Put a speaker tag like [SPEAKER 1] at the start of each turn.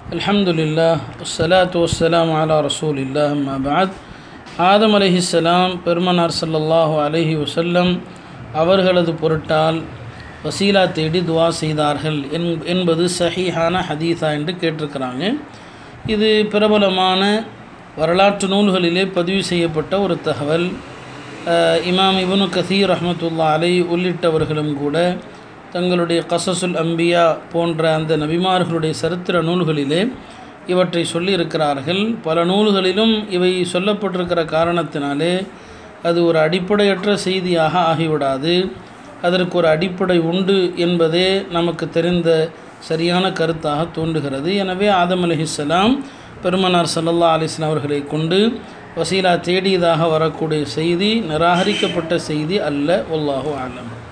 [SPEAKER 1] அல்ஹம்துலில்லாஹ் வஸ்ஸலாத்து வஸ்ஸலாமு அலா ரசூலில்லாஹ் அம்மா பஅத். ஆதம் அலைஹிஸ்ஸலாம் பெருமானார் ஸல்லல்லாஹு அலைஹி வஸல்லம் அவர்களது பொருட்டால் வசீலா தேடி துவா செய்தார்கள் என்பது சஹீஹான ஹதீஸா என்று கேட்டிருக்கிறாங்க. இது பிரபலமான வரலாற்று நூல்களிலே பதிவு செய்யப்பட்ட ஒரு தகவல். இமாம் இப்னு கஸீர் ரஹ்மத்துல்லாஹி அலைஹி உள்ளிட்டவர்களும் கூட தங்களுடைய கஸஸுல் அம்பியா போன்ற அந்த நபிமார்களுடைய சரித்திர நூல்களிலே இவற்றை சொல்லியிருக்கிறார்கள். பல நூல்களிலும் இவை சொல்லப்பட்டிருக்கிற காரணத்தினாலே அது ஒரு அடிப்படையற்ற செய்தியாக ஆகிவிடாது. அதற்கு ஒரு அடிப்படை உண்டு என்பதே நமக்கு தெரிந்த சரியான கருத்தாக தோன்றுகிறது. எனவே ஆதம் அலைஹிஸ்ஸலாம் பெருமானார் ஸல்லல்லாஹு அலைஹி வஸல்லம் அவர்களை கொண்டு வசீலா தேடியதாக வரக்கூடிய செய்தி நிராகரிக்கப்பட்ட செய்தி அல்ல. வல்லாஹு அலம்.